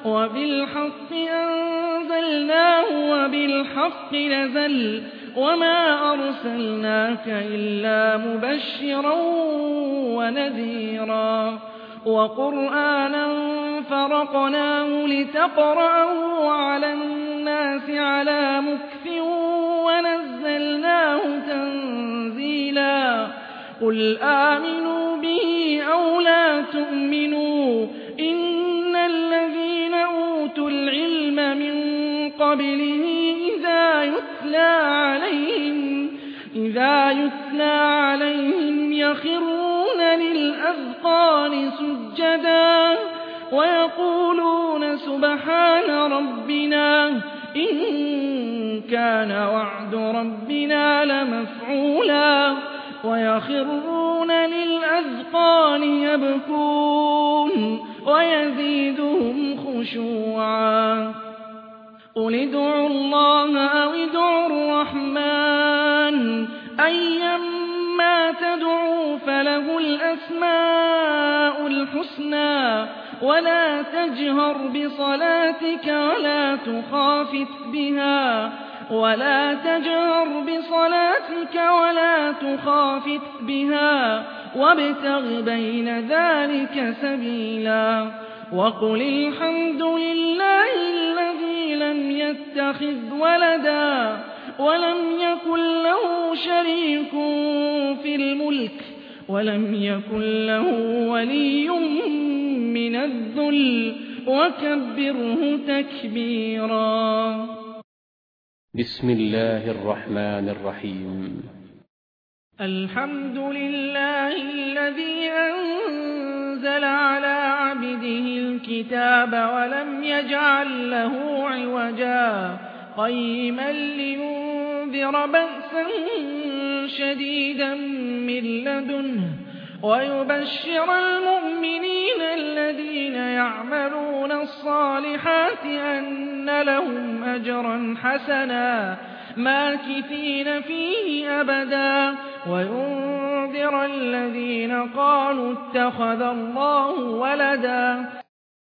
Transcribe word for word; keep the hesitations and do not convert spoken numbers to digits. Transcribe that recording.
وبالحق أنزلناه وبالحق نزل وما أرسلناك إلا مبشرا ونذيرا وقرآنا فرقناه لتقرأه على الناس على مكث ونزلناه تنزيلا قل آمنوا به أو لا تؤمنوا إن الذين أوتوا العلم من قبله إذا يتلى عليهم إذا يتلى عليهم يخرون للأذقان سجدا ويقولون سبحان ربنا إن كان وعد ربنا لمفعولا ويخرون للأذقان يبكون ويزيدهم خشوعا قل ادعوا الله أو ادعوا الرحمن أيما تدعوا فله الأسماء الحسنى ولا تجهر بصلاتك ولا تخافت بها ولا تجهر بصلاتك ولا تخافت بها وابتغ بين ذلك سبيلا وقل الحمد لله الذي لم يتخذ ولدا ولم يكن له شريك في الملك ولم يكن له ولي من الذل وكبره تكبيرا. بسم الله الرحمن الرحيم. الحمد لله الذي أنزل على عبده الكتاب ولم يجعل له عوجا قيما لينذر بأسا شديدا من لدنه ويبشر المؤمنين الذين يعملون الصالحات أن لهم أجرا حسنا ماكثين فيه أبدا وينذر الذين قالوا اتخذ الله ولدا